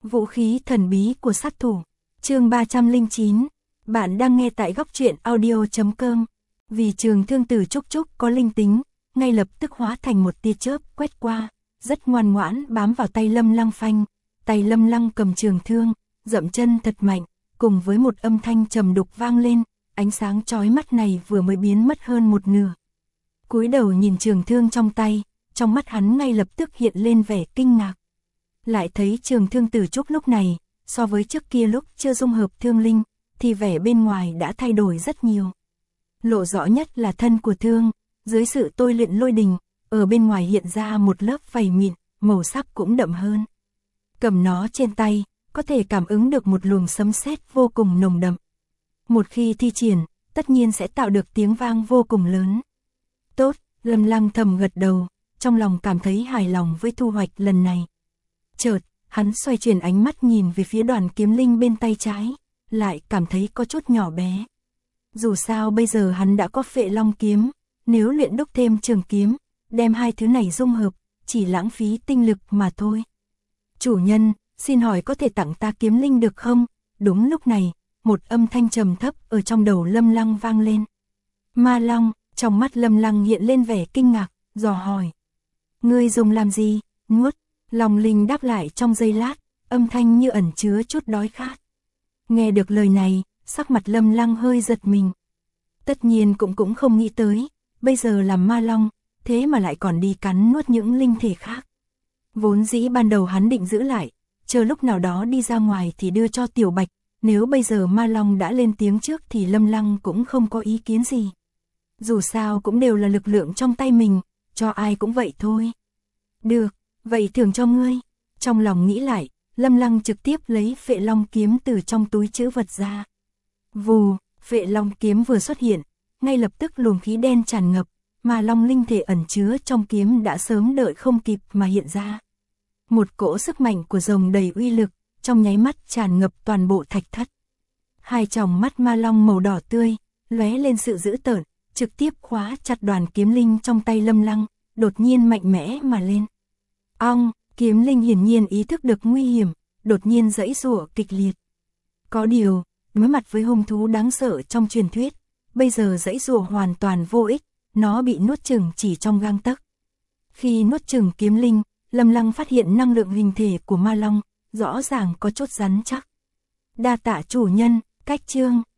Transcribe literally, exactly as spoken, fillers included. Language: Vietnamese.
Vũ khí thần bí của sát thủ. Chương ba trăm lẻ chín. Bạn đang nghe tại góc truyện audio chấm com. Vì trường thương tử Trúc Trúc có linh tính, ngay lập tức hóa thành một tia chớp quét qua, rất ngoan ngoãn bám vào tay Lâm Lăng phanh. Tay Lâm Lăng cầm trường thương, dậm chân thật mạnh, cùng với một âm thanh trầm đục vang lên, ánh sáng chói mắt này vừa mới biến mất hơn một nửa. Cúi đầu nhìn trường thương trong tay, trong mắt hắn ngay lập tức hiện lên vẻ kinh ngạc. Lại thấy trường thương tử Trúc lúc này, so với trước kia lúc chưa dung hợp thương linh, thì vẻ bên ngoài đã thay đổi rất nhiều. Lộ rõ nhất là thân của thương, dưới sự tôi luyện lôi đình, ở bên ngoài hiện ra một lớp vảy mịn, màu sắc cũng đậm hơn. Cầm nó trên tay, có thể cảm ứng được một luồng sấm sét vô cùng nồng đậm. Một khi thi triển, tất nhiên sẽ tạo được tiếng vang vô cùng lớn. Tốt, Lâm Lăng thầm gật đầu, trong lòng cảm thấy hài lòng với thu hoạch lần này. Chợt, hắn xoay chuyển ánh mắt nhìn về phía đoàn kiếm linh bên tay trái, lại cảm thấy có chút nhỏ bé. Dù sao bây giờ hắn đã có Phệ Long kiếm, nếu luyện đúc thêm trường kiếm, đem hai thứ này dung hợp, chỉ lãng phí tinh lực mà thôi. Chủ nhân, xin hỏi có thể tặng ta kiếm linh được không? Đúng lúc này, một âm thanh trầm thấp ở trong đầu Lâm Lăng vang lên. Ma Long, trong mắt Lâm Lăng hiện lên vẻ kinh ngạc, dò hỏi. Ngươi dùng làm gì? Nuốt. Long linh đáp lại trong giây lát, âm thanh như ẩn chứa chút đói khát. Nghe được lời này, sắc mặt Lâm Lăng hơi giật mình. Tất nhiên cũng cũng không nghĩ tới, bây giờ làm ma long, thế mà lại còn đi cắn nuốt những linh thể khác. Vốn dĩ ban đầu hắn định giữ lại, chờ lúc nào đó đi ra ngoài thì đưa cho Tiểu Bạch, nếu bây giờ ma long đã lên tiếng trước thì Lâm Lăng cũng không có ý kiến gì. Dù sao cũng đều là lực lượng trong tay mình, cho ai cũng vậy thôi. Được, vậy thưởng cho ngươi. Trong lòng nghĩ lại, Lâm Lăng trực tiếp lấy Phệ Long kiếm từ trong túi trữ vật ra. Vù, Phệ Long kiếm vừa xuất hiện, ngay lập tức luồng khí đen tràn ngập, mà long linh thể ẩn chứa trong kiếm đã sớm đợi không kịp mà hiện ra. Một cỗ sức mạnh của rồng đầy uy lực, trong nháy mắt tràn ngập toàn bộ thạch thất. Hai tròng mắt ma long màu đỏ tươi, lóe lên sự dữ tợn, trực tiếp khóa chặt đoàn kiếm linh trong tay Lâm Lăng, đột nhiên mạnh mẽ mà lên. Ong, kiếm linh hiển nhiên ý thức được nguy hiểm, đột nhiên giãy giụa kịch liệt. Có điều, đối mặt với hung thú đáng sợ trong truyền thuyết, bây giờ giãy giụa hoàn toàn vô ích, nó bị nuốt chửng chỉ trong gang tấc. Khi nuốt chửng kiếm linh, Lâm Lăng phát hiện năng lượng hình thể của ma long, rõ ràng có chút rắn chắc. Đa tạ chủ nhân, cách chương.